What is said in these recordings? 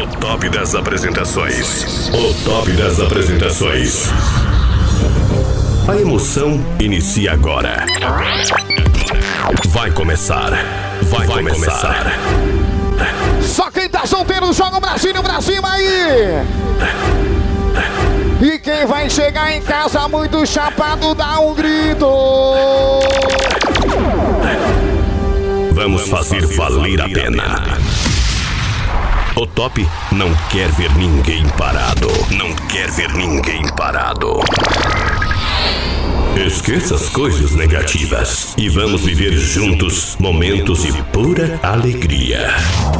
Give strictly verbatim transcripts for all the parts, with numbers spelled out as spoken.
O top das apresentações. O top das apresentações. A emoção inicia agora. Vai começar. Vai, Vai começar. começar. Só quem tá solteiro joga o bracinho pra cima aí. E quem vai chegar em casa muito chapado dá um grito. Vamos fazer valer a pena. O top não quer ver ninguém parado. Não quer ver ninguém parado. Esqueça as coisas negativas e vamos viver juntos momentos de pura alegria.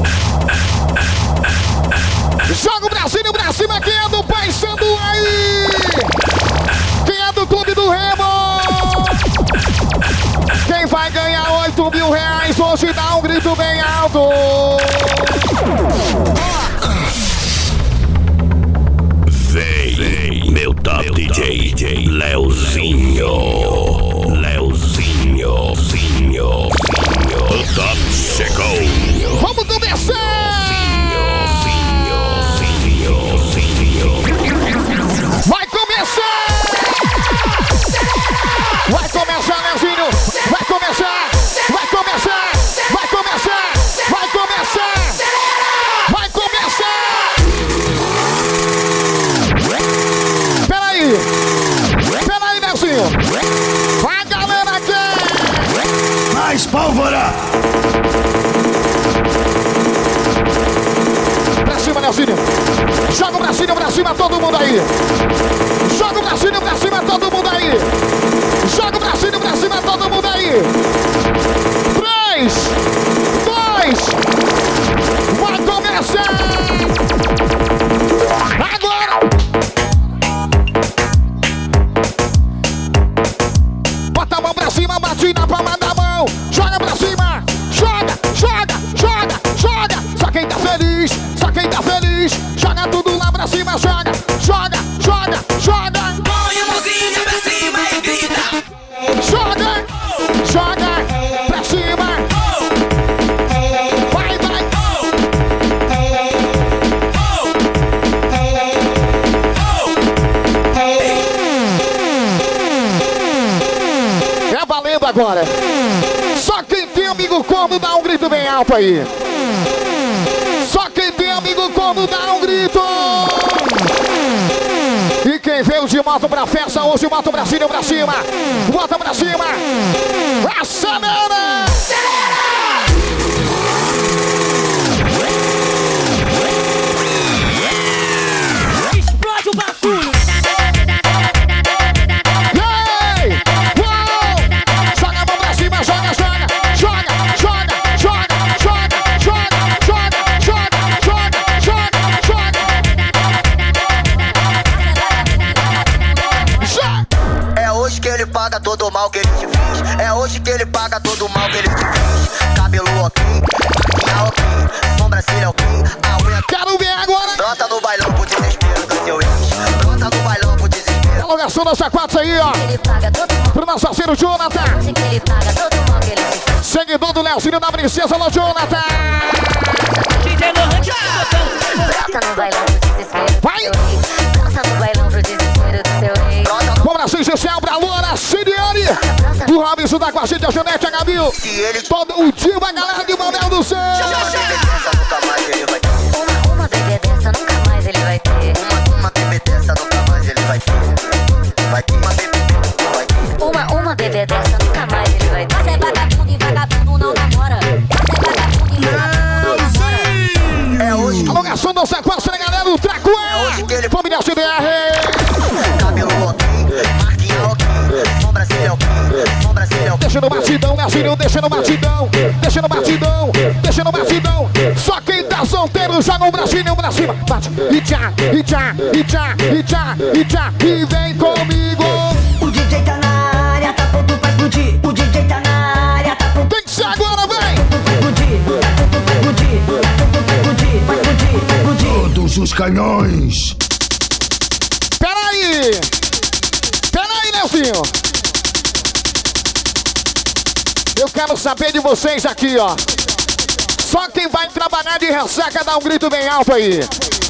Joga o bracinho pra cima, quem é do Pai Sandu aí? Quem é do Clube do Remo? Quem vai ganhar oito mil reais hoje dá um grito bem alto. Vem, vem meu top meu D J, D J Leozinho. Leozinho, Zinho, Zinho. O top chegou. Vamos começar! Vai começar! Vai começar, Leozinho! Vai começar! Vai começar! Vai começar! Vai começar! Vai começar! Peraí! Peraí, Leozinho! Vai, galera, quer! Mais pólvora! Pra cima, Leozinho! Joga o bracinho pra cima, todo mundo aí! Joga o bracinho pra cima, todo mundo aí! Joga o bracinho pra cima, todo mundo aí! Três, dois, vai começar! Agora! Bota a mão pra cima, bate na palma da mão! Joga pra cima! Joga, joga, joga, joga! Só quem tá feliz, só quem tá feliz! Joga tudo lá pra cima, joga, joga, joga, joga! Põe a mãozinha pra cima e grita! Joga, joga pra cima! Vai, vai! É valendo agora! Só quem tem amigo corno dá um grito bem alto aí! Só quem tem amigo corno dá um grito! E quem veio de moto pra festa, hoje bota o bracinho pra cima! Bota pra cima! Acelera! Explode o bagulho! Ei! Uou! Joga a mão pra cima, joga, joga! Joga, joga, joga, joga, joga, joga, joga, joga, joga, joga! Joga! É hoje que ele paga todo o mal que ele te fez. É hoje que ele paga todo o mal que ele te fez. Cabelo ok, maquinha ok, sobrancelha ok, a unha. Quero ver agora! Brota no bailão pro desespero do seu ex. Brota no bailão pro desespero. Prolongação das quatro aí, ó! Ele paga todo mal, Pro nosso parceiro Jonathan! hoje que ele paga todo mal que ele te fez. Seguidor do Leozinho da Princesa, alô Jonathan! D J Lohan já Brota no bailão pro desespero. Vai! Brota no bailão pro desespero do seu ex. Um abraço especial pra Luana Siriane! O Robinson tá com a gente, a Janete, a Gabriel! Se ele Todo o time, a galera de Manel do Céu! essa nunca mais ele vai ter. Uma, uma bebê dessa nunca mais ele vai ter. Uma, uma bebê dessa nunca mais ele vai ter. Vai ter uma bebê, vai ter. Uma, uma bebê dessa nunca mais ele vai ter. Você é vagabundo e vagabundo não namora. Você é vagabundo e vagabundo não namora. É hoje que Alongação do sequestro, né, galera? O Traco é! Família C B R! cabelo ok, maquinha ok, sobrancelha ok, sobrancelha ok. Deixa no batidão, Leozinho, deixa no batidão! Deixa no batidão, deixa no batidão! Só quem tá solteiro joga um bracinho pra cima! Bate, e tchá, e tchá, e tchá, e tchá, e tchá, e vem comigo! O D J tá na área, tá pronto pra explodir. O D J tá na área, tá pronto Tem que ser agora, vem! pra explodir. Tá pronto pra explodir. Tá pronto pra explodir. Vai explodir, vai explodir. Todos os canhões. Peraí! Peraí, Leozinho! Eu quero saber de vocês aqui, ó. Só quem vai trabalhar de ressaca dá um grito bem alto aí.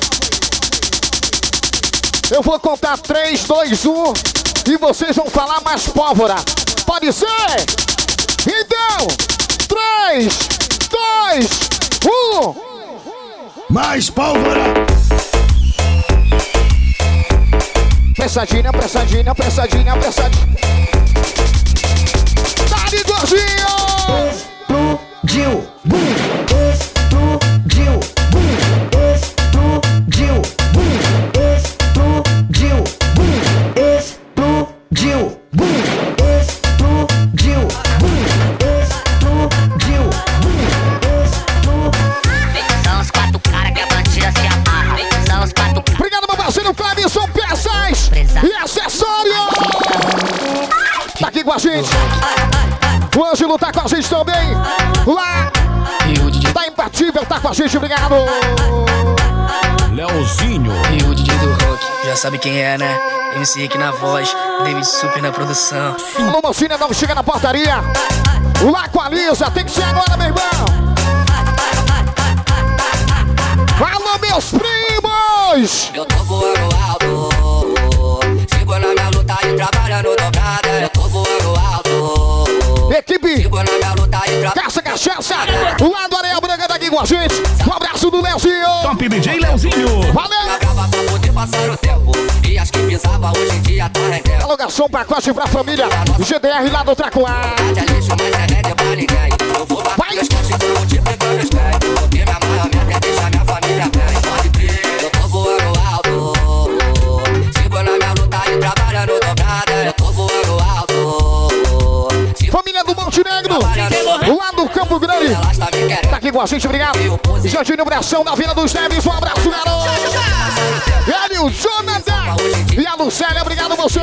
Eu vou contar três, dois, um e vocês vão falar mais pólvora. Pode ser? Então, três, dois, um. Mais pólvora. Pressadinha, pressadinha, pressadinha, pressadinha. Dá-lhe gordinho! Explodiu, bum, explodiu, bum, explodiu, bum, explodiu, bum, explodiu, bum, explodiu, bum, explodiu, bum, explodiu. São os quatro caras que a bandida se amarra. São os quatro caras. Obrigado, meu parceiro Clebson, peças e acessórios. Tá aqui com a gente. O Ângelo tá com a gente também. Lá. Tá imbatível, tá com a gente, obrigado. Leozinho. E o D J do rock, já sabe quem é, né? M C Rick na voz, David Super na produção. Alô, mocinha, não chega na portaria. Lá com a Lisa, tem que ser agora, meu irmão. Alô, meus primos. Eu tô voando alto, sigo na minha luta e trabalhando dobrada. Eu tô voando alto, Equipe sigo na minha luta e trabalhando. Caça Cachaça, lá do Areia Branca tá aqui com a gente. Um abraço do Leozinho. Top D J Leozinho. Valeu. Grava pra poder passar o tempo, e as que pisava hoje em dia tá rendendo. Alogação, pacote pra família. G D R lá do Tracuá. Verdade é lixo, mas é média pra ninguém. Eu vou bater meus cortes por multiplicando os pés. Porque minha maior meta é deixar minha família bem. Pode crer, eu tô voando alto, sigo na minha luta e trabalhando dobrada. Eu tô voando alto. Família do Montenegro, lá do Campo Grande. Tá aqui com a gente, obrigado. Jantinho Bressão da Vila dos Neves, um abraço, garoto. Ele, o Jonathan e a Lucélia, obrigado você.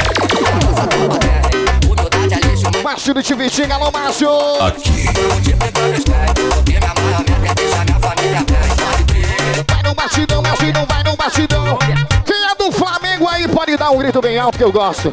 Márcio do Tivitinga, alô Márcio. Aqui. Vai no batidão, Márcio, não vai no batidão. Quem é do Flamengo aí pode dar um grito bem alto que eu gosto.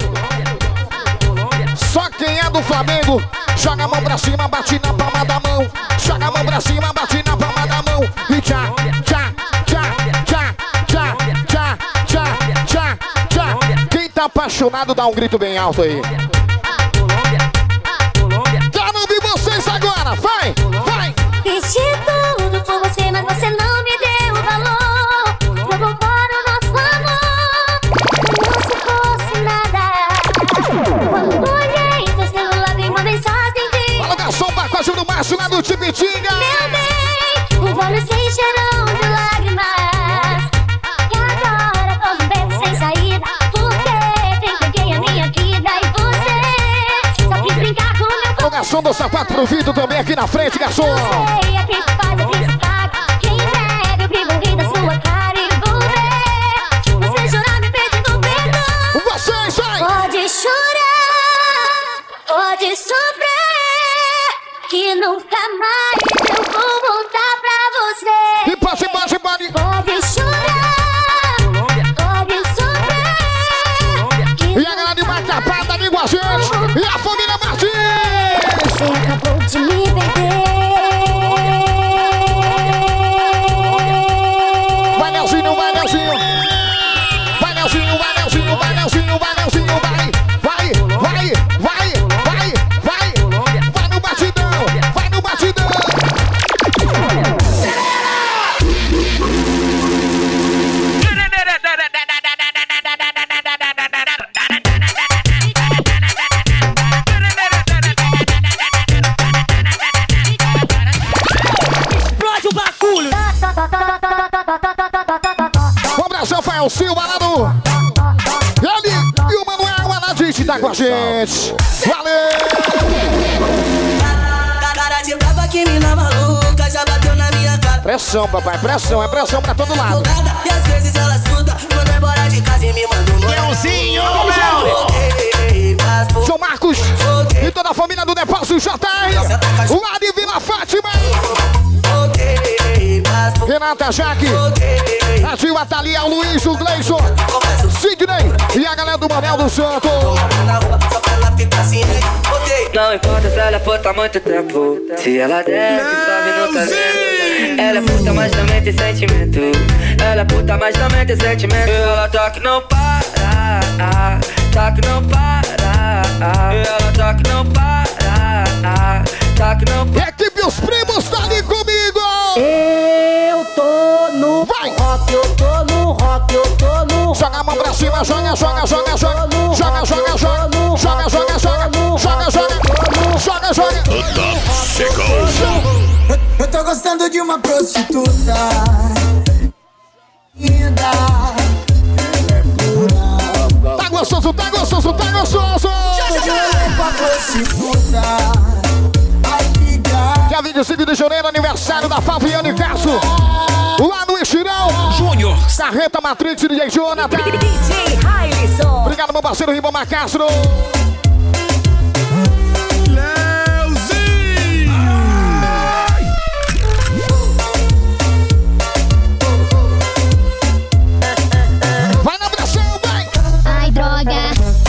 Só quem é do Flamengo, joga a mão pra cima, bate na palma da mão. Joga a mão pra cima, bate na palma da mão. E tchá, tchá, tchá, tchá, tchá, tchá, tchá, tchá, tchá. Quem tá apaixonado dá um grito bem alto aí. Quero ouvir vocês agora, vai, vai. Fiz de tudo por você, mas você não me deu valor. Jogou fora o nosso amor, como se fosse nada. Quando olhei seu celular, tem uma mensagem de Alogação, pacote do Márcio lá do Tipitinga. meu bem, os olhos se encheram de lágrimas. E agora tô vivendo sem saída, porque te entreguei a minha vida. E você só quis brincar com meu corpo. Alogação do sapato pro vidro também aqui na frente, garçom. Sei a quem se faz, a quem se paga. Quem nega o brilho ri da sua cara. E você, você chorar me pedindo perdão. Vocês, vai. Pode chorar, pode sofrer, que nunca mais eu vou voltar pra você. E pode, pode, pode. Pode chorar, pode sofrer, que E a galera de Macapá tá aqui com a gente. E a família Martins. você acabou de me perder. Vai, Nelsinho, vai, Nelsinho. Vai, Nelsinho, vai, Nelsinho, vai, Nelsinho, vai, Nelsinho, vai. Vai, vai, vai, vai, vai. Vai no batidão, vai no batidão. Explode o bagulho. Um abraço, Rafael Silva lá do... Ele e o Manuel Aladite tá com a gente. Valeu! Cara de brava que mina maluca já bateu na minha cara. Pressão, papai, pressão, é pressão pra todo lado. E às vezes ela suda, manda embora de casa e me manda um Leozinho. João Marcos e toda a família do Depósito J R, lá de Vila Fátima. Renata Jaque, a Gil, a Thalia, o Luiz, o Gleison, Sidney e a galera do Manel do Santo. ficar sem rede. Ok. Não importa se ela é puta há muito tempo. Se ela desce, sobe no talento. Ela é puta, mas também tem sentimento. Ela é puta, mas também tem sentimento. Ela tá que não para, tá que não para. Ela tá que não para, tá que não para. Equipe Os Primos tá ali comigo. Eu tô no Vai. rock, eu tô no rock, eu tô no rock. Joga a mão pra cima, joga, joga, joga, joga. Joga, joga, joga. Joga, joga, joga. Joga, joga. Joga, joga. O top chegou. Eu, eu tô gostando de uma prostituta linda. Tá gostoso, tá gostoso, tá gostoso. Dia vinte e cinco de janeiro, aniversário da Fabiane Castro. Lá no Estirão. Júnior. Carreta Matrix, D J Jonathan. D J Harrison. Obrigado, meu parceiro Ribamar Castro. Vai na pressão, vai. Ai, droga.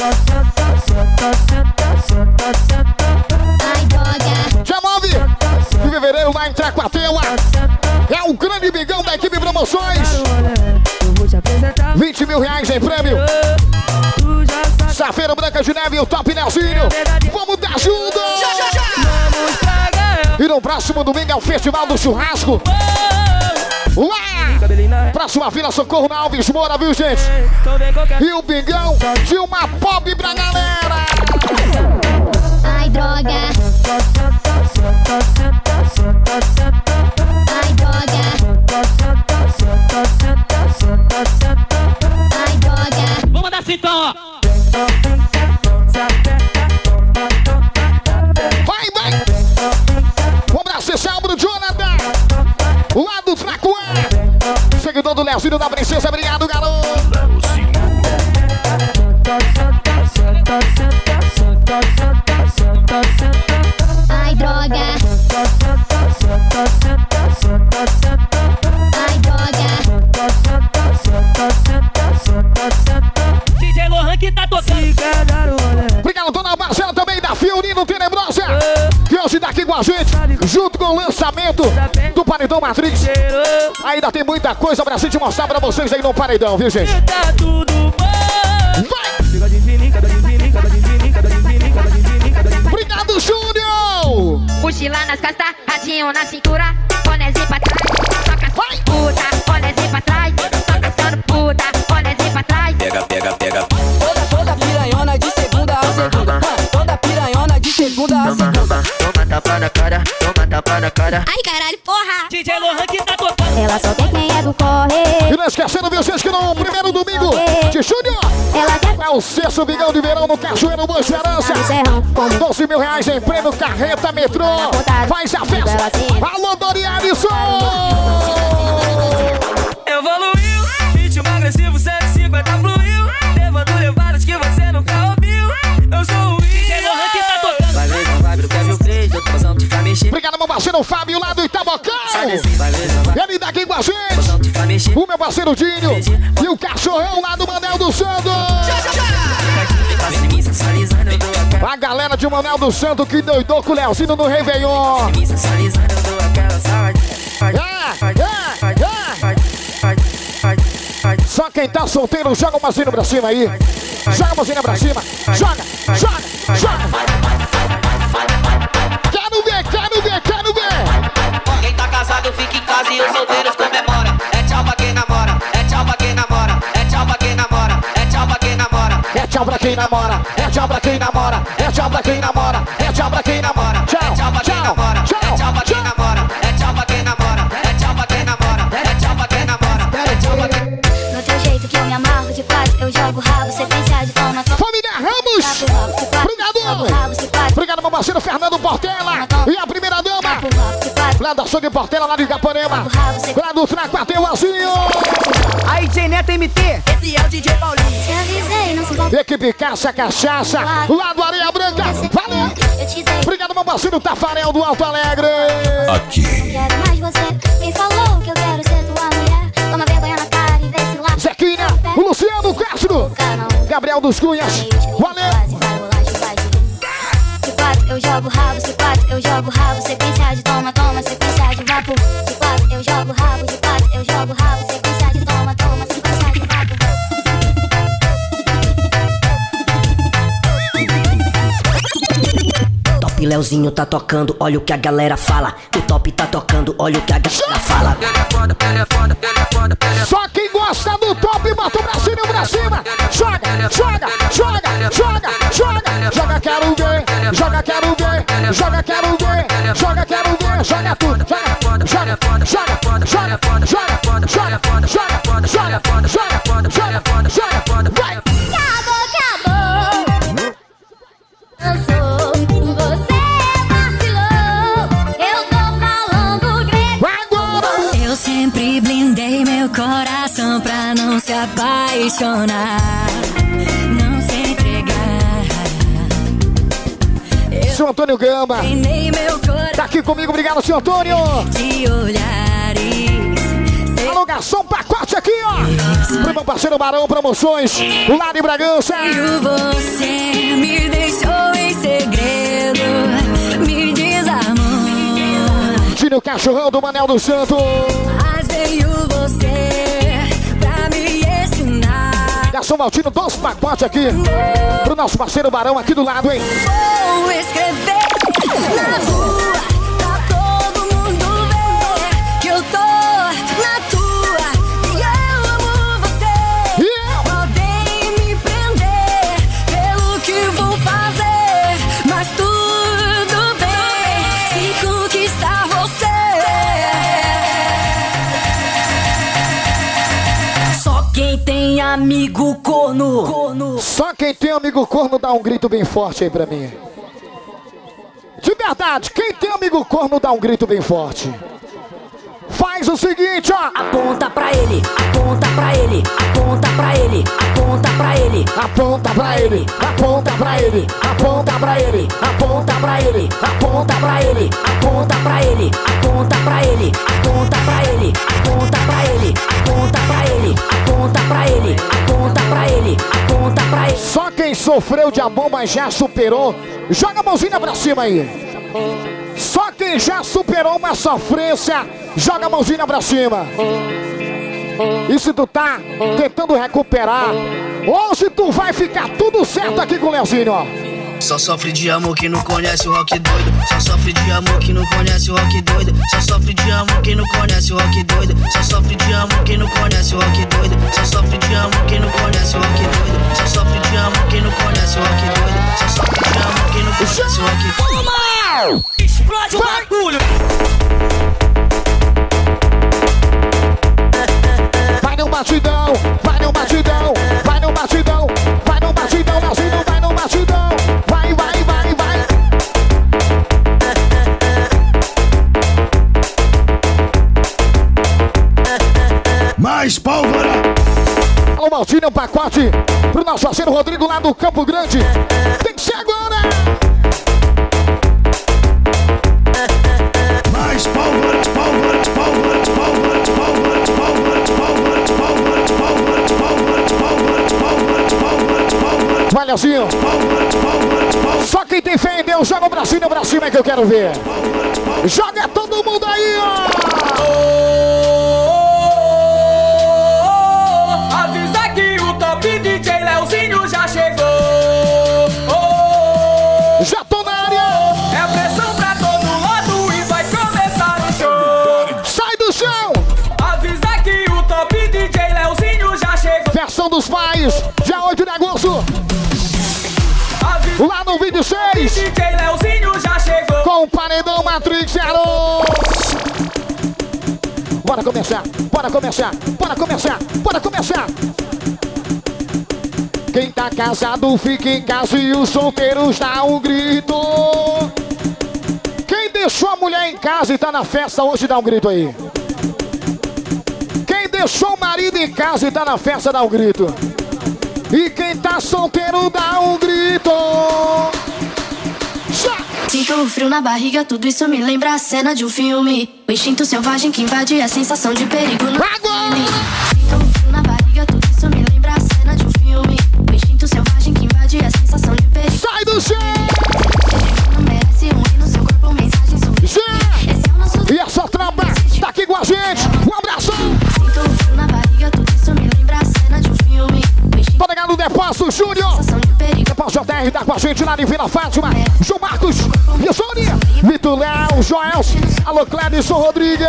Ai, droga. Já move. Em fevereiro, lá em Tracuatema. É o grande bigão da equipe Promoções. vinte mil reais em prêmio. Safeira Branca de Neve e o Top Nelsinho. Vamos dar junto. E no próximo domingo é o Festival do Churrasco. Lá! Próxima Vila Socorro na Alves Moura, viu, gente? E o bigão de uma pop pra galera. Ai, droga. Ai, droga. Ai, droga. Vamos dar então, ó. Vai, vai! Um abraço especial pro Jonathan, lá do Tracuá. Seguidor do Leozinho da Princesa, obrigado, garoto. Ai, droga. Ai, droga. D J Lohan que tá tocando. Obrigado, dona Marcela, também da Fiorino Tenebrosa, que hoje tá aqui com a gente, junto com o lançamento do Paredão Matrix. Ainda tem muita coisa pra gente mostrar pra vocês aí no Paredão, viu, gente? Tá tudo bom. Vai! Obrigado, Júnior! Mochila nas costas, radinho na cintura, bonézinho pra trás, só caçando puta, bonézinho pra trás, só caçando puta, bonézinho pra trás. Pega, pega, pega. Toda, toda piranhona de segunda a segunda. Toda piranhona de segunda a segunda. Toma tapa na cara, toma tapa na cara. Ai, caralho, porra! D J Lohan que tá tocando. Ela só quer quem é do corre. E não esquecendo, viu, gente, que no primeiro domingo de Júnior Ela quer é o sexto bigão de verão no Cachoeiro Boa Esperança. no serrão, como doze mil reais em prêmio, carreta metrô. Faz a festa. Alô, Dori Alisson! Evoluiu, ritmo agressivo, cento e cinquenta fluiu. Levando levadas que você nunca ouviu. Eu sou o D J Lohan que tá tocando. Vai ver, não vai ver o Kevin Cres, eu tô passando de família. Obrigado, meu parceiro Fábio, lá do Itabocão. Vai ver, não vai Ele daqui com a gente. passando de família. O meu parceiro Dinho e o cachorrão lá do Manel do Santo. Me sensualizando, eu dou aquela. A galera de Manel do Santo que doidou com o Leozinho no Réveillon. Me sensualizando, eu dou aquela saúde. É, é, é. Só quem tá solteiro, joga uma mãozinha pra cima aí. Joga a mãozinha pra cima. Joga, joga, joga. Quero ver, quero ver, quero ver. Quem tá casado fica em casa e os solteiros comemora. É tchau pra quem namora, é tchau pra quem namora, é tchau pra quem namora, é tchau pra quem namora. É tchau pra quem namora, é tchau pra quem namora, é tchau pra quem namora, é tchau pra quem namora. Tchau, É tchau pra quem namora, é tchau pra quem namora, é tchau pra quem namora, é tchau pra quem namora, é tchau pra quem namora, é tchau pra quem. no teu jeito que eu me amarro de quatro, eu jogo rabo, sequência de toma, toma. Família Ramos. Obrigado. Obrigado, meu parceiro Fernando Portela. E a primeira dama, lá da Açougue Portela, lá de Capanema. Lá do Tracuateuazinho. Aí, J Neto M T. Esse é o D J Paulinho. Te avisei, não se envolve. Equipe Caça Cachaça, lá do Areia Branca. Valeu. Eu te dei. Obrigado, meu parceiro Tafarel do Alto Alegre. Aqui. Quero mais você. Quem falou que eu quero ser tua mulher? Toma vergonha na cara e vê se lá. Zequinha, o Luciano Castro, Gabriel dos Cunhas. Valeu. Vai rolar, vai, vai, Leozinho tá tocando, olha o que a galera fala. O top tá tocando, olha o que a galera fala. Só quem gosta do top, bota o bracinho pra cima. Joga, joga, joga, joga, joga. Joga, quero ver, joga, quero ver, joga, quero ver, joga, quero ver, joga tudo, joga, joga, joga, joga, joga, joga, joga, joga, joga, joga, joga, joga, vai. Acabou, acabou. Cansou, você vacilou. Eu tô falando grego. Agora. Eu sempre blindei meu coração pra não se apaixonar, não se entregar. Seu Antônio Gamba Blindei meu coração tá aqui comigo, obrigado, seu Antônio. de olhares. Alô, garçom, pacote aqui, ó. Pro meu parceiro Barão Promoções, lá de Bragança. Veio você, me deixou em segredo, me desarmou. Tira o cachorrão do Manel do Santo. Mas veio você pra me ensinar. Garçom Maltino, dois pacotes aqui pro nosso parceiro Barão aqui do lado, hein. Vou escrever na rua pra todo mundo ver que eu tô na tua e eu amo você. Yeah. Podem me prender pelo que vou fazer, mas tudo bem se conquistar você. Só quem tem amigo corno, corno. Só quem tem amigo corno dá um grito bem forte aí pra mim. De verdade, quem tem amigo corno dá um grito bem forte. Faz o seguinte, ó. Aponta pra ele, aponta pra ele, aponta pra ele, aponta pra ele, Aponta pra ele, aponta pra ele, aponta pra ele, aponta pra ele, aponta pra ele, aponta pra ele, aponta pra ele, aponta pra ele, aponta pra ele, aponta pra ele, aponta pra ele, aponta pra ele, aponta pra ele. Só quem sofreu de amor, mas já superou, joga a mãozinha pra cima aí. Só quem já superou uma sofrência, joga a mãozinha pra cima. E se tu tá tentando recuperar, hoje tu vai ficar tudo certo aqui com o Leozinho, ó. Só sofre de amor que não conhece o rock doido. Só sofre de amor que não conhece o rock doido. Só sofre de amor que não conhece o rock doido. Só sofre de amor que não conhece o rock doido. Só sofre de amor que não conhece o rock doido. Só sofre de amor que não conhece o rock doido. Só sofre de amor que não conhece o rock doido. Explode o bagulho! Vai no batidão, vai no batidão, vai no batidão, vai no batidão, Leozinho, vai no batidão. Vai, vai, vai, vai. Mais pólvora! Alô, Maltinho, um pacote pro nosso parceiro Rodrigo lá do Campo Grande. Tem que ser agora! Mais pólvora, pólvora, pólvora, pólvora, pólvora, pólvora, pólvora, pólvora, pólvora, pólvora, pólvora, pólvora, pólvora. Vai, Leozinho. Só quem tem fé em Deus, joga o bracinho pra cima que eu quero ver. Joga todo mundo aí, ó! Avisa que o top D J Leozinho já chegou. Já tô na área! É pressão pra todo lado e vai começar o show. Sai do chão! Avisa que o top D J Leozinho já chegou. Versão dos pais, dia oito de agosto. Lá no vídeo seis. D J Leozinho já chegou. Com o paredão Matrix Zero. Bora começar, bora começar, bora começar, bora começar. Quem tá casado fica em casa e os solteiros dá um grito. Quem deixou a mulher em casa e tá na festa hoje dá um grito aí. Quem deixou o marido em casa e tá na festa dá um grito. E quem tá solteiro dá um grito. Já! Sinto o frio na barriga, tudo isso me lembra a cena de um filme. O instinto selvagem que invade a sensação de perigo no crime. Sinto o frio na barriga, tudo isso me lembra a cena de um filme. O instinto selvagem que invade a sensação de perigo. Sai do chão! Não merece um rei no seu corpo, mensagem sobre. Esse é o nosso. E essa tropa tá aqui com a gente. Um abraço! Sinto o frio na barriga, tudo isso me lembra a cena de um filme. Tô ligado no Depósito Júnior. Depósito J R tá com a gente lá de Vila Fátima. João Marcos e o Sonia, Vitor Léo, Joel, alô Clédson Rodrigues.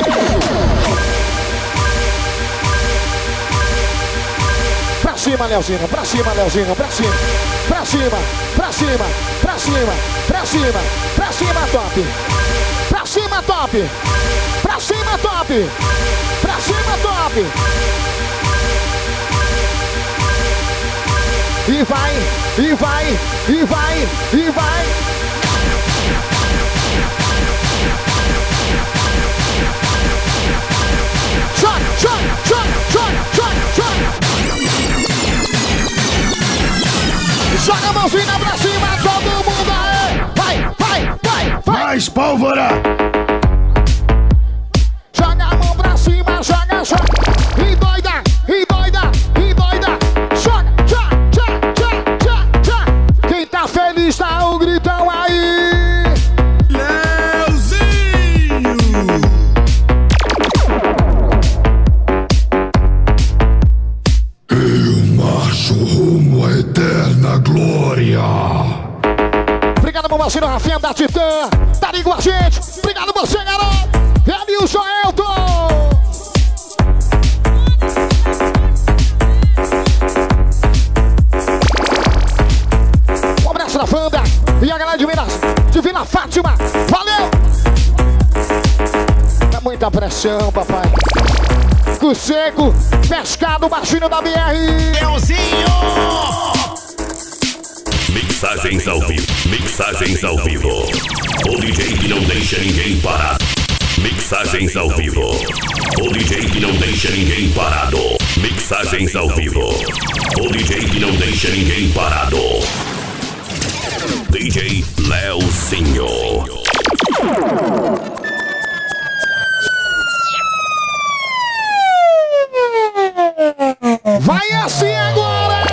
Pra cima, Leozinho, pra cima, Leozinho, pra cima, pra cima, pra cima, pra cima, pra cima, pra cima, top. Pra cima, top. Pra cima, top. Pra cima, top. E vai, e vai, e vai, e vai. Joga, joga, joga, joga, joga, joga. Joga a mãozinha pra cima, todo mundo aí. Vai, vai, vai, vai. Mais pólvora. Joga a mão pra cima, joga, joga. E doida, e doida, e doida. Joga, joga, joga, joga, joga, joga. Quem tá feliz tá o gritão aí. Leozinho. Eu marcho rumo à eterna glória. Obrigado, meu parceiro Rafinha da Titã. Tá ali com a gente. Obrigado você, garoto. Ele e o Joelton. Um abraço na Wanda. E a galera de Minas, de Vila Fátima. Valeu. É muita pressão, papai. Com seco, pescado, baixinho da B R. Leozinho. Mixagens ao vivo, mixagens ao vivo. O D J que não deixa ninguém parado. Mixagens ao vivo. O D J que não deixa ninguém parado. Mixagens ao vivo. O D J que não deixa ninguém parado. D J Leozinho. Vai assim agora!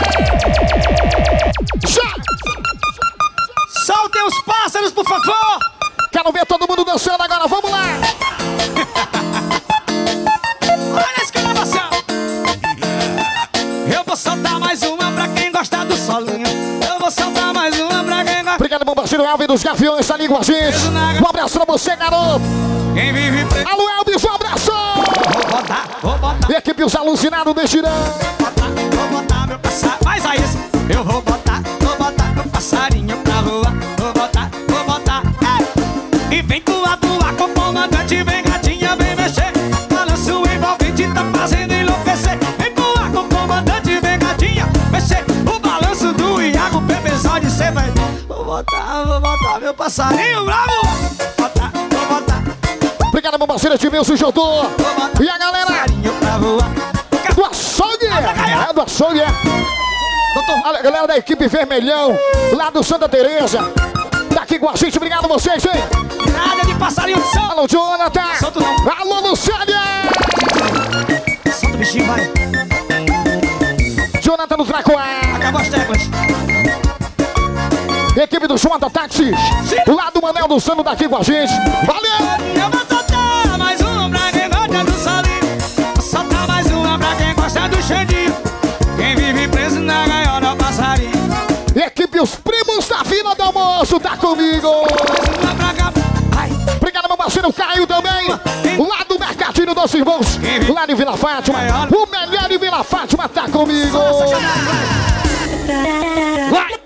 Já! Soltem os pássaros, por favor! Quero ver todo mundo dançando agora, vamos lá! Olha esse gravação! Eu vou soltar mais uma pra quem gosta do solinho. Eu vou soltar mais uma pra quem gosta. Obrigado, meu parceiro Elvis dos Gaviões, tá ali com a gente. Um abraço pra você, garoto! Quem vive preso. Alô, Elvis, um abraço! Vou botar, vou botar. Equipe Os Alucinados deste Irã. Vou botar meu passarinho. Faz aí isso. Eu vou botar, vou botar meu passarinho pra voar. Vou botar, vou botar. É. E vem tu atuar com o comandante. Vem gatinha, vem mexer. Balanço envolvente, tá fazendo enlouquecer. Vem voar com o comandante, vem gatinha, mexer. O balanço do Iago, bebezão de ser, vai. Vou botar, vou botar meu passarinho pra voar. Vou botar, vou botar. Obrigado, meu parceiro Edmilson Jodô. E a galera do açougue, é do açougue, é. A galera da equipe Vermelhão, lá do Santa Teresa, tá aqui com a gente, obrigado a vocês, hein. Nada de passarinho de som. Alô, Jonathan. Solta não. Alô, Lucélia. Solta o bichinho, vai. Jonathan do Tracoá. Acabou as teclas. Equipe do Jonathan Táxis, lá do Manel do Sano, tá aqui com a gente. Valeu. Eu vou soltar mais uma pra quem gosta do solinho. Vou soltar mais uma pra quem gosta do xandinho. Quem vive preso na gaiola, passarinho. Equipe Os Primos da Vila do Almoço, tá comigo. Obrigado, meu parceiro Caio também. Lá do Mercadinho dos Irmãos, lá de Vila Fátima. O melhor de Vila Fátima tá comigo. Vai.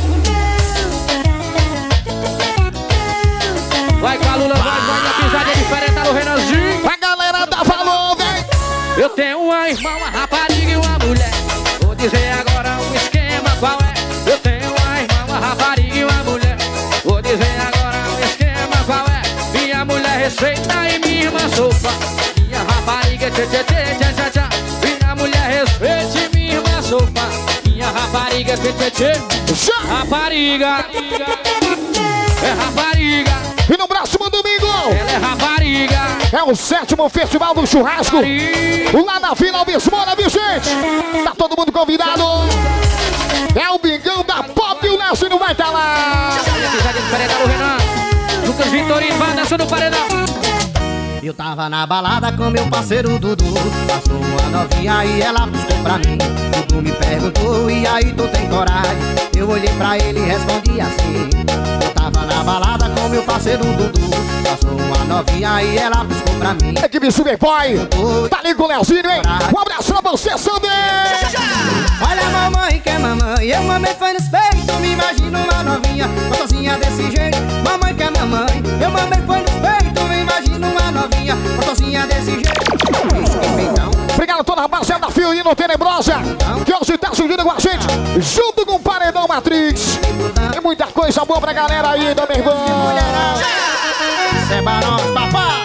Vai com a Lula, vai, vai na pisadinha diferente, tá no Renanzinho. A galera dá valor, vem. Eu tenho uma irmã, uma rapariga e uma mulher. Vou dizer agora um esquema qual é. Eu tenho uma irmã, uma rapariga e uma mulher. Vou dizer agora um esquema qual é. Minha mulher respeita e minha irmã sopa. Minha rapariga tchê tchê tchê tchê tchê tchê. Minha mulher respeita e minha irmã sopa. Minha rapariga tchê tchê tchê. Rapariga. É rapariga. E no próximo domingo, ela é rapariga. É o sétimo festival do churrasco, lá na Vila Albismoura, viu, gente? Tá todo mundo convidado. É o Bingão da Pop e o Nelson não vai estar tá lá. Lucas Vitorino vai dançando no paredão. Eu tava na balada com meu parceiro Dudu. Passou uma novinha e ela piscou pra mim. Dudu me perguntou, e aí tu tem coragem? Eu olhei pra ele e respondi assim. Eu tava na balada com meu parceiro Dudu. Passou uma novinha e ela piscou pra mim. Equipe Superboy, tá ali com o Leozinho, hein? Um abraço pra você, Sandy! Olha a mamãe que é mamãe, eu mamãe foi nos peitos. Me imagino uma novinha, gostosinha desse jeito. Mamãe que é mamãe, eu mamãe foi nos peitos. Me imagino uma novinha, gostosinha desse jeito. Obrigado a toda a rapaziada da Fioino Tenebrosa, que hoje tá surgindo com a gente, junto com o Paredão Matrix. Tem muita coisa boa pra galera aí, da meu irmão. Isso é barão, papá.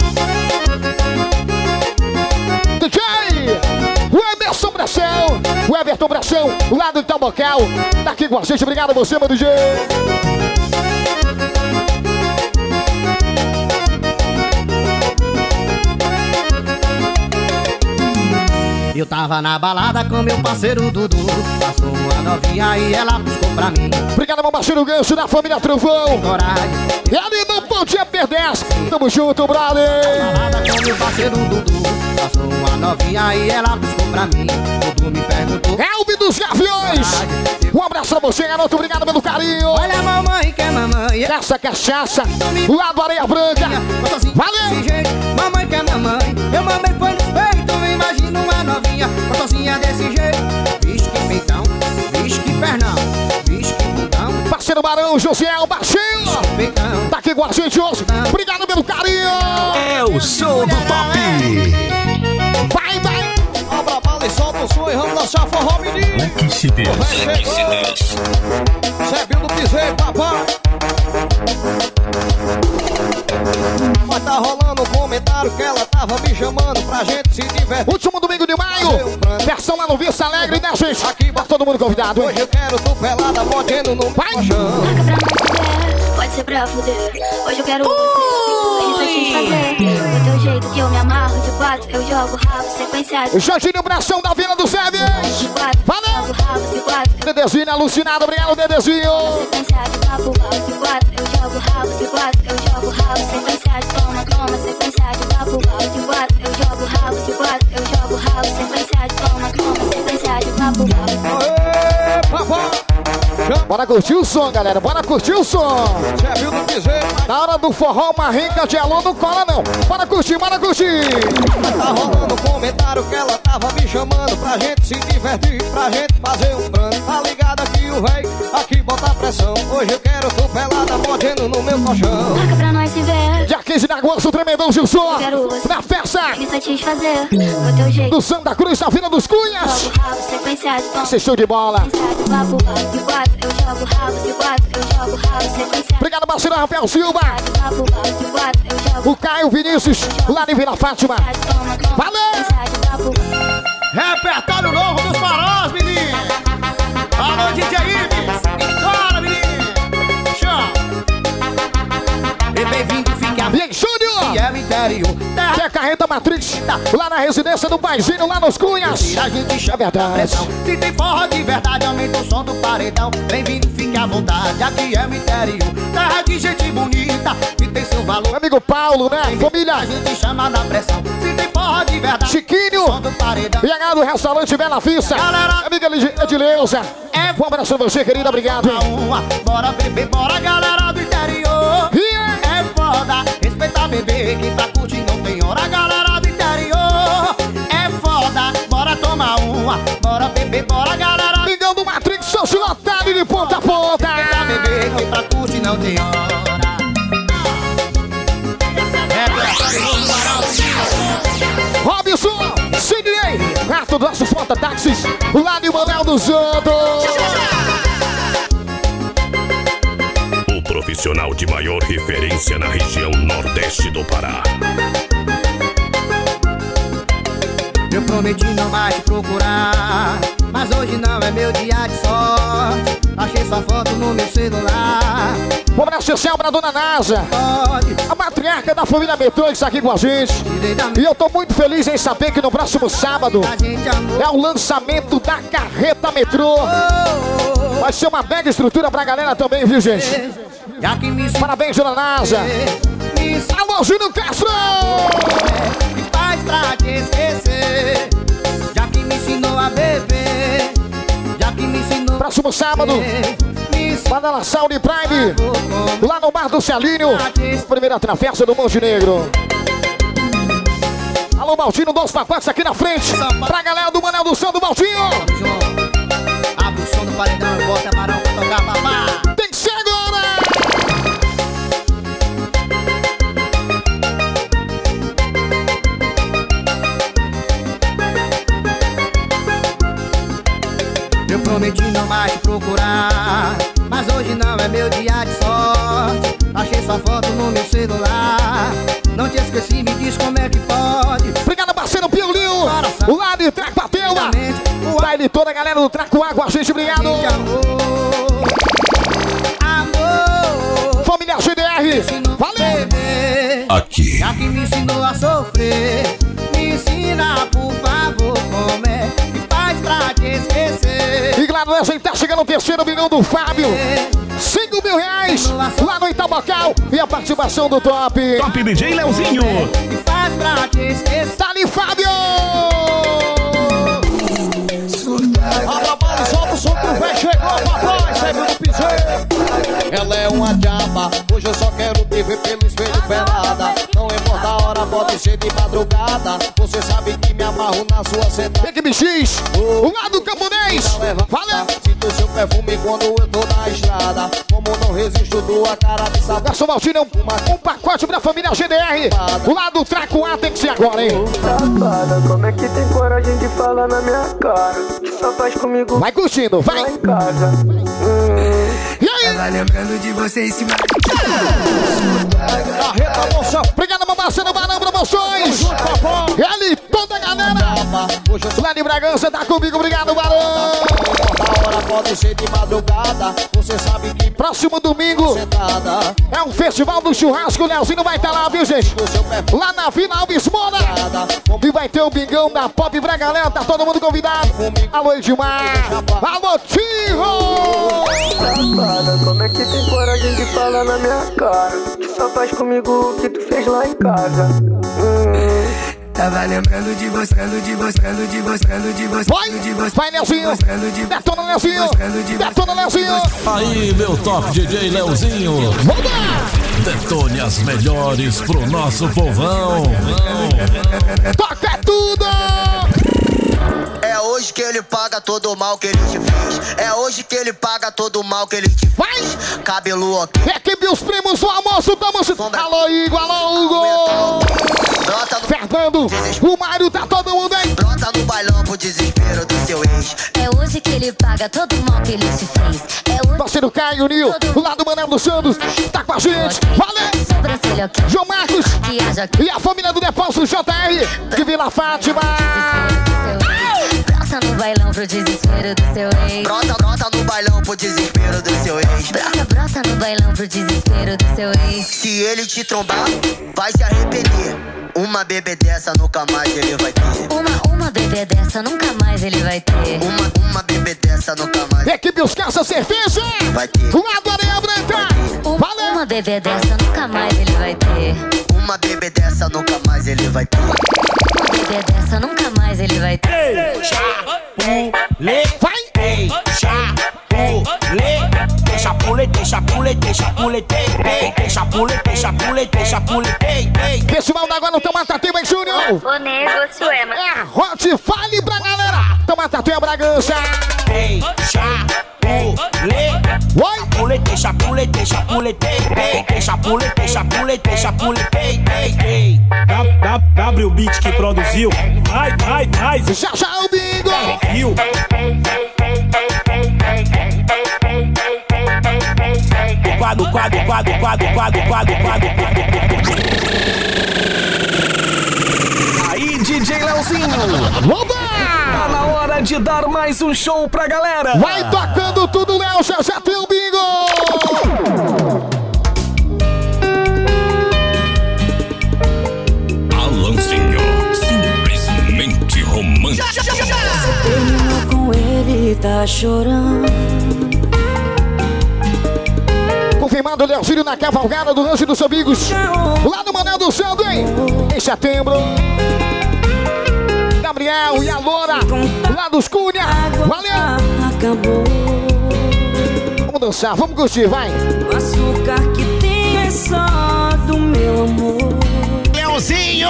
D J, o Emerson Brachão, o Everton Brachão, lá do Itabocal, tá aqui com a gente. Obrigado a você, meu D J. Eu tava na balada com meu parceiro Dudu. Passou uma novinha e ela piscou pra mim. Obrigado, meu parceiro Gancho da família Trovão. Coragem. E ali não podia perder. Tamo junto, brother. Na balada com meu parceiro Dudu. Passou uma novinha e ela piscou pra mim. Dudu me perguntou. Elbe dos Gaviões. Um abraço pra você, garoto. Obrigado pelo carinho. Olha a mamãe que é mamãe. Essa cachaça lá do Areia Branca. Valeu. Mamãe que é mamãe. Eu mamãe foi nos peitos. Me imagino uma novinha, gostosinha desse jeito. Vixe que peitão, vixe que pernão, vixe que putão. Parceiro Barão, José, o baixinho. Tá aqui com a gente hoje. Obrigado pelo carinho. É o show do top. Vai, vai. Abra a bala e solta o som e vamos dançar forró, menino. Black Deus. Zé Bill do Piseiro, papai. Mas tá rolando um comentário que ela tava me chamando pra gente se divertir. Último domingo de maio, versão lá no Vista Alegre, né, gente? Aqui, tá todo mundo convidado, hein? Hoje eu quero tu pelada, modendo no chão. Marca pra nós fuder, pode ser pra fuder. Hoje eu quero você, ele vai te fazer. Do teu jeito que eu me amarro, de quatro eu jogo rabo sequenciado. Jorginho Bração da Vila do Sérvio. Valeu! Jogo rabo de quatro. Dedezinho alucinado, obrigado, Dedezinho. Sequenciado, papo, rabo de quatro. Eu jogo rabo de quatro, eu jogo rabo sequenciado. Toma, toma, sequenciado, papo, rabo de quatro. Eu jogo rabo de quatro, eu jogo rabo sequenciado. Toma, toma, sequenciado, papo, rabo. Aê, papai! Bora curtir o som, galera, bora curtir o som. Zé Bill do Piseiro. Na hora do forró, uma rinca de alô não cola não. Bora curtir, bora curtir. Tá rolando um comentário que ela tava me chamando pra gente se divertir, pra gente fazer um brando. Tá ligado aqui o véi, aqui bota pressão. Hoje eu quero tu pelada, modendo no meu colchão. Marca pra nós se ver. Dia quinze de agosto, o Tremendão Gilson. Quero você. Na festa. Me satisfazer. Do teu jeito. Do Santa Cruz, da Vila dos Cunhas. Jogo rabo sequenciado. Esse show de bola. Sequenciado, papo, rabo de quatro. Eu jogo rabo de quatro. Eu jogo rabo sequenciado. Obrigado, parceiro Rafael Silva. Papo, rabo de quatro. Eu jogo o Caio Vinícius, lá de Vila Fátima. Valeu! Repertório novo dos Farós, menino. Alô, D J Ives. Estoura, menino. Show. E bem-vindo, fica bem, Júnior. E é o interior. Que é Carreta Matrix. Lá na residência do Paizinho, lá nos Cunhas. A gente chama é verdade. Se tem forró de verdade, aumenta o som do paredão. Bem-vindo, fique à vontade. Aqui é o interior. Terra de gente bonita, que tem seu valor. Meu amigo Paulo, né? Família. A gente chama na pressão. Se tem forró de verdade, Chiquinho. som do paredão. E a do restaurante Bela Vista. Galera, amiga Edileuza. É. Um abraço pra você, querida. Obrigado. Uma, bora beber, bora, galera do interior. Yeah. É foda, respeita bebê que tá curtindo, não tem hora, galera do interior. É foda, bora tomar uma, bora beber, bora, galera. Ligando do Matrix, só se lotado de ponta a ponta. Respeita bebê que tá curtindo, não tem hora. Robson, Sidney, rato do nosso Fota Táxis, lá de Manuel dos Santos. O profissional de maior referência na região nordeste do Pará. Eu prometi não mais te procurar, mas hoje não é meu dia de sorte. Achei sua foto no meu celular. Um abraço especial pra dona Nasa, a matriarca da família Metrô, que está aqui com a gente. E eu tô muito feliz em saber que no próximo sábado é o lançamento da Carreta Metrô. Vai ser uma mega estrutura pra galera também, viu, gente? Parabéns, Dona Nasa. Alô, Júnior Castro! Me faz pra te esquecer, já que me ensinou a beber, já que me ensinou. Próximo sábado, Badala Sound Prime, lá no Bar do Celinho, primeira travessa do Monte Negro. Alô, Baldinho, dois pacotes aqui na frente, pra galera do Manel do Som do Baldinho. Abre o som do paredão e bota barão pra tocar babá. Tem que ser agora! Eu prometi não mais te procurar, mas hoje não é meu dia de sorte. Achei sua foto no meu celular, não te esqueci, me diz como é que pode. Obrigado, parceiro Piolinho, o lado de Traco Pateuma. Vai de toda a galera do Traco Água, gente, obrigado. Amor, amor, família G D R, valeu. Aqui. Já que me ensinou a sofrer, me ensina, por favor, como é que faz pra te esquecer. E claro, a gente tá chegando no terceiro milhão do Fábio. cinco mil reais lá no Itabocal. E a participação do Top. Top D J Leozinho. Que faz pra te esquecer. Tá ali, Fábio! Atrapalha, solta o som que o velho chegou, papai, sempre no piseiro. Ela é uma diaba, hoje eu só quero te ver pelo espelho pelada. Não importa a hora, pode ser de madrugada. Você sabe que me amarro na sua sentada. Equipe X, o lado do Camponês. Valeu! Sinto seu perfume quando eu tô na estrada. Como não resisto tua cara de sapato. Garçom Maldinho, um, um pacote pra família G D R. O lado do Traco A tem que ser agora, hein? Safada, como é que tem coragem de falar na minha cara? Que só faz comigo. Vai curtindo, vai! Em casa. Hum. E aí? Tava lembrando de você em cima. Carreta Moção. Obrigado, meu parceiro Barão Promoções. Ele, toda a galera. Lá de Bragança, tá comigo. Obrigado, Barão. A hora pode ser de madrugada. Você sabe que próximo domingo é um festival do churrasco. O Leozinho vai estar lá, viu, gente? Lá na Vila Alves Moura. E vai ter o bingão da Pop pra galera. Tá todo mundo convidado. Alô, Edmar. Alô, Tiro. Safada, como é que tem coragem de falar na minha cara? Que só faz comigo o que tu fez lá em casa. Hum. Tava lembrando de você, de você, de você, de você, vai, de você. Vai, Leozinho. Detona, Leozinho. Detona, Leozinho. Aí, meu top D J Leozinho. Vamos lá. Detone as melhores pro nosso povão. Toca tudo. É hoje que ele paga todo o mal que ele te fez. É hoje que ele paga todo o mal que ele te fez. Cabelo ok. Equipe os primos do almoço, tamo junto. Alô, Igor, alô, Hugo. Fernando, o Mário, tá todo mundo aí. Brota no bailão pro desespero do seu ex. É hoje que ele paga todo o mal que ele te fez. É hoje. Parceiro Caio, Nil, do lado do Manel do Santos, tá com a gente. Valeu! João Marcos e a família do Depósito J R de Vila Fátima. Brota no bailão pro desespero do seu ex. Brota, brota no bailão pro desespero do seu ex. Brota, brota no bailão pro desespero do seu ex. Se ele te trombar, vai se arrepender. Uma bebê dessa nunca mais ele vai ter. Uma, uma bebê dessa nunca mais ele vai ter. Uma, uma bebê dessa nunca mais. Equipe Os Caça Cerveja. Vai ter. Do lado da Areia Branca. Uma, Valeu. Uma bebê dessa nunca mais ele vai ter. Uma bebê dessa nunca mais ele vai ter. Uma bebê dessa nunca mais ele vai ter. Ei, chapule, vai. Ei, chapule, deixa pule, deixa pule, deixa pule, deixa pule, deixa pule, deixa pule, Festival da Guarda Tomatatuba, hein, Júnior? O negócio é, é a Hot Fale pra galera. Tomatatuba Bragança. Ei, chapule, oi. Pule, deixa pule, deixa pule, deixa pule, deixa pule, deixa pule, W Beat que produziu. Vai, vai, vai. Já, já o bingo. Viu? Quadro, quadro, quadro, quadro, quadro, quadro, quadro. Aí, D J Leozinho. Oba! Tá na hora de dar mais um show pra galera. Vai tocando tudo, Léo. Já, já tem o bingo. Alanzinho, simplesmente romântico. Você terminou com ele, tá chorando. confirmado o Leozílio na cavalgada do Rancho dos Amigos. Lá no Manel do Santo, hein? Em setembro. Gabriel e a Loura, lá dos Cunha. Valeu! Vamos dançar, vamos curtir, vai! O açúcar que tem é só do meu amor. Leozinho!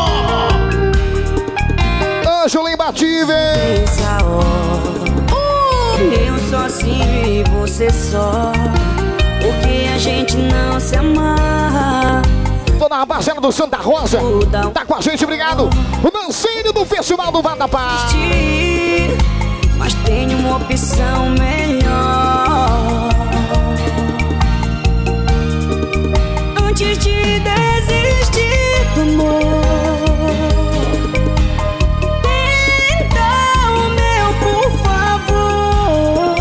Ângelo imbatível! Essa hora, eu sozinho e você só. Porque a gente não se amarra. Toda a parcela do Santa Rosa tá com a gente, obrigado! O Nancinho do Festival do Vatapá. Mas tenho uma opção melhor. Antes de desistir do amor, tenta o meu, por favor.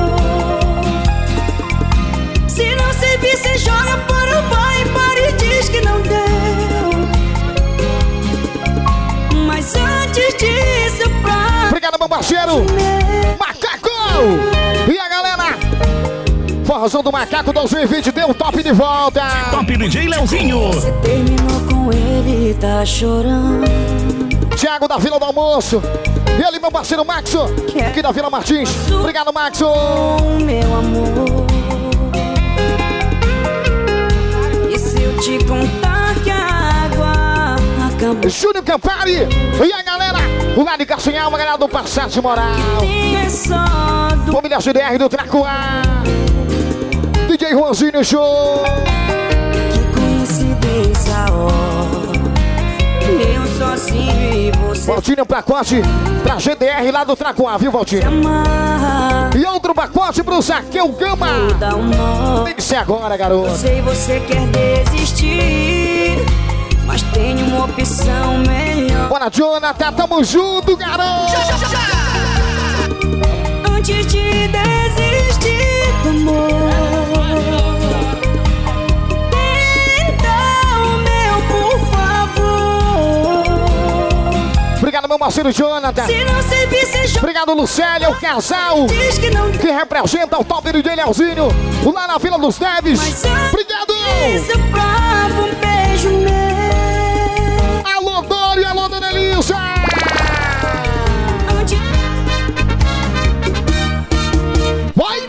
Se não servir, cê joga para o pai e para e diz que não deu. Mas antes disso, pra... Obrigado, meu parceiro! Macaco! E a galera? Forrozão do Macaco dois mil e vinte deu um top de volta! Top D J Leozinho! Você terminou com ele, tá chorando. Thiago da Vila do Almoço. E ali, meu parceiro Maxo, aqui da Vila Martins. Obrigado, Maxo! Meu amor. E se eu te contar que a água acabou? Júnior Campari! E a galera? O lado de Castanhal, uma galera do Passado de Moral. Família G D R do Tracuá. D J Juanzinho Show. Que coincidência, ó. Eu sozinho e você. Valtinho, pacote pra G D R lá do Tracuá, viu, Valtinho? E outro pacote pro Zaqueu Gama. Tem que ser agora, garoto. Eu sei você quer desistir, mas tem uma opção melhor. Bora, Jonathan, tamo junto, garoto! Antes de desistir do amor, tenta o meu, por favor. Obrigado, meu parceiro Jonathan. Se não servir, cê joga. Obrigado, Lucélia, o casal Diz que, não... que representa o top do Leozinho lá na Vila dos Neves. Obrigado! Isso prova um beijo meu. Alô, Dória, alô, Dona Elisa! Antes... Vai!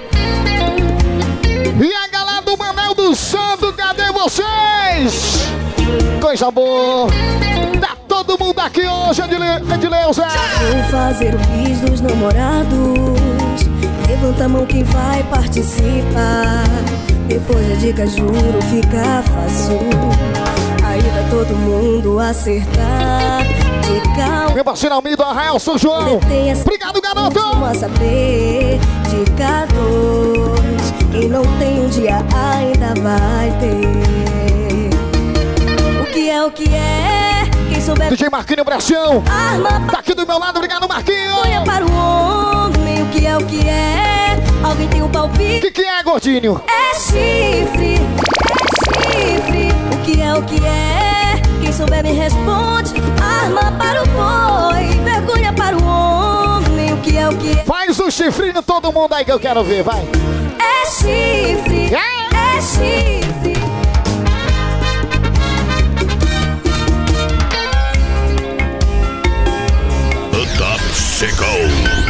E a galera do Manel do Santo, cadê vocês? Coisa boa! Tá todo mundo aqui hoje, Edileuza! Vou fazer o bis dos namorados. Levanta a mão quem vai participar. Depois da dica, juro, fica fácil. Aí vai todo mundo acertar. Dica um. Meu parceiro amigo Arrael São João. Obrigado, garoto! Vamos saber. Dica dois. Quem não tem um dia ainda vai ter. O que é, o que é? Quem souber. D J Marquinho Brachão. Tá aqui do meu lado, obrigado, Marquinho. Olha para o homem, o que é, o que é? Alguém tem um palpite? O que, que é, gordinho? É chifre, é chifre. O que é, o que é? Quem souber me responde. Arma para o boi, vergonha para o homem. O que é, o que é? Faz o chifrinho todo mundo aí que eu quero ver, vai. É chifre, é, é chifre. O Top chegou.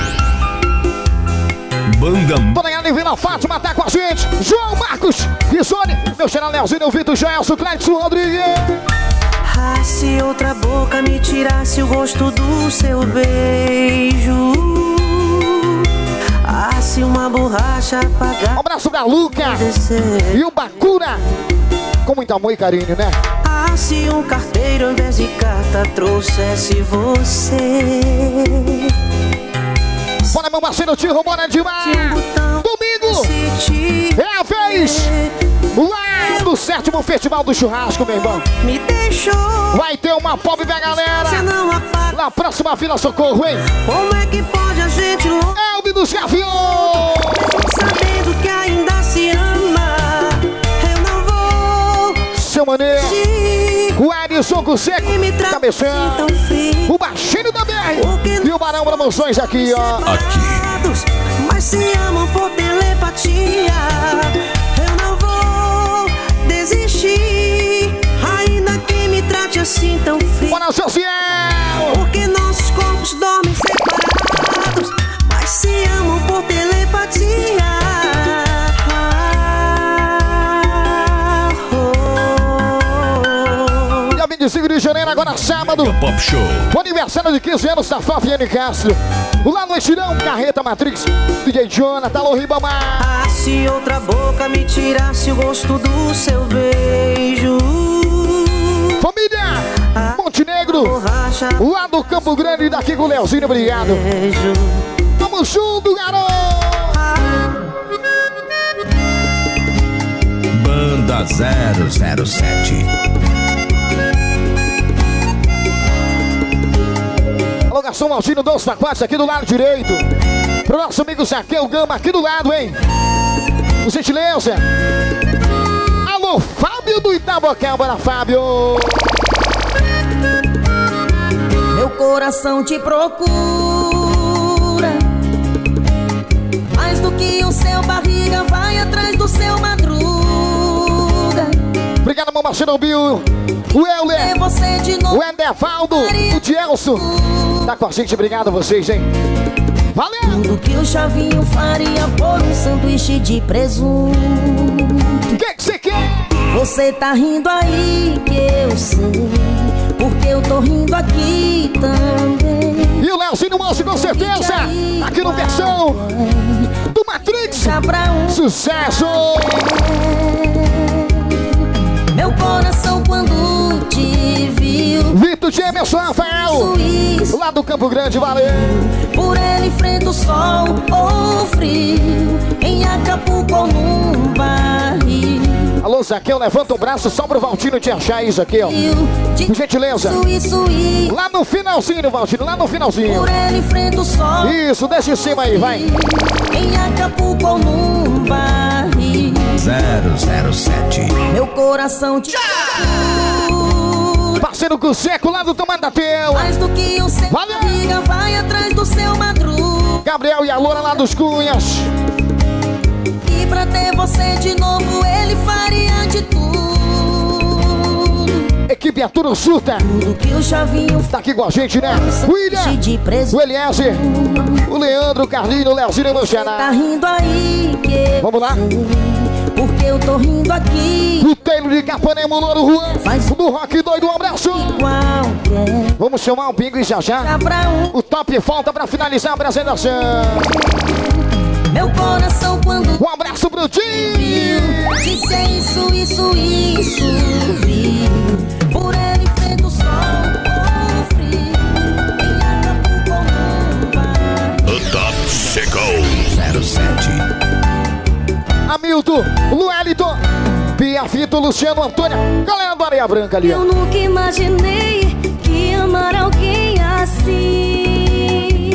Banda. Toda galera de Vila Fátima tá com a gente. João Marcos, Risone, meu xará Leozinho, Vitor Joelson, Cleiton Rodrigues. Ah, se outra boca me tirasse o gosto do seu beijo. Ah, se uma borracha apagar. Um abraço pra Luca e o Bacura. Com muito amor e carinho, né? Ah, se um carteiro ao invés de carta trouxesse você. Bora, meu parceiro Tiro, bora demais! Domingo é a vez lá no sétimo Festival do Churrasco, meu irmão. Me deixou. Vai ter uma pop da galera. Na próxima Vila Socorro, hein? Como é que pode a gente louco? Elbe dos Gaviões! Sabendo que ainda se ama, eu não vou. Seu maneiro, o Edson Cusseco, Cabeção, o Baixinho da B R e o Barão Promoções aqui, ó. Aqui. Mas se amam por telepatia, eu não vou. assim tão frio? Bora, social! Porque nossos corpos dormem separados, mas se amam por telepatia. Dia vinte e cinco de janeiro, agora sábado. Pop Show. O aniversário de quinze anos da Fabiane Castro. Lá no Estirão, Carreta Matrix, D J Jonathan, Alô Ribamar. Ah, se outra boca me tirasse o gosto do seu beijo. Família Montenegro, lá do Campo Grande, daqui com o Leozinho, obrigado. Vamos junto, garoto. Banda zero zero sete. Alô, garçom Maldino, dois pacotes aqui do lado direito. Pro nosso amigo Zaqueu Gama, aqui do lado, hein? Por gentileza. Alô, Fábio do Itabocal, bora, Fábio. Meu coração te procura, mais do que o seu barriga vai atrás do seu madruga. Obrigado, meu Marcelo Bill, o Euler, o Endevaldo, o Dielso. Tá com a gente, obrigado a vocês, hein? Valeu! Tudo que o Chavinho faria por um sanduíche de presunto. O que você que quer? Você tá rindo aí que eu sei, porque eu tô rindo aqui também. E o Leozinho Manso, com certeza, aqui no versão do Matrix. Um Sucesso! Meu coração quando te viu. Vitor Gemerson Rafael, isso, lá do Campo Grande, valeu! Por ele enfrenta o sol ou frio, em Acapulco ou num barril. Alô, Zaqueu, levanta o braço só pro Valtino te achar isso aqui, ó. Por gentileza. Isso, isso, isso. Lá no finalzinho, Valtino, lá no finalzinho. Por ele enfrenta o sol. Isso, deixa em cima aí, vai. Em Acapulco ou num barril. zero zero sete. Meu coração te parceiro Cuseco, lá do Tamandateu. Mais do que o seu barriga vai atrás do seu madruga. Gabriel e a Loura lá dos Cunhas. E pra ter você de novo ele faria de tudo. Equipe Arturo Surta. Tudo que o Chavinho tá aqui com a gente, né? William, o Eliezer, o Leandro, o Carlinho, o Leozinho e o Xará. Tá rindo aí que vamos lá? Porque eu tô rindo aqui. O Taylor de Capanema, o Louro Juan. Faz do Rock Doido, um abraço. Qualquer. Vamos chamar o Bingo e já já. Um. O top falta pra finalizar a apresentação. Meu coração quando um abraço pro Tim. Disse isso, isso, isso. Vi. Por ele enfrenta o sol ou frio. Em Acapulco ou o top chegou. zero sete. Hamilton, Luelito, Pia Fito, Luciano, Antônio, galera do Areia Branca ali. Eu nunca imaginei que amar alguém assim.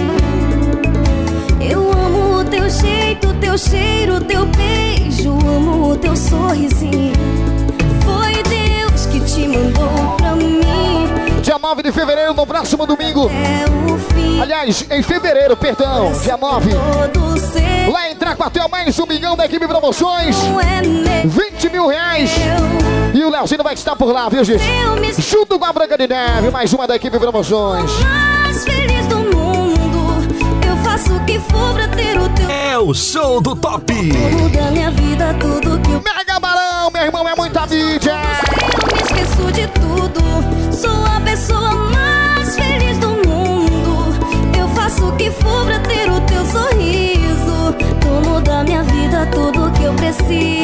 Eu amo o teu jeito, teu cheiro, teu beijo, amo o teu sorrisinho. Foi Deus que te mandou pra mim. Dia nove de fevereiro, no próximo domingo. É o fim. Aliás, em fevereiro, perdão, dia nove. Lá em Tracuatel, mais um milhão da equipe Promoções. vinte mil reais. E o Leozinho vai estar por lá, viu, gente? Junto com a Branca de Neve, mais uma da equipe Promoções. Mais feliz do mundo, eu faço o que for pra ter o teu. É o show do top. Muda minha vida, tudo que eu. Mega Barão, meu irmão, é muita mídia. Eu me esqueço de tudo. Sou a pessoa mais feliz do mundo. Eu faço o que for pra ter o teu sorriso. Tu muda minha vida, tudo que eu preciso.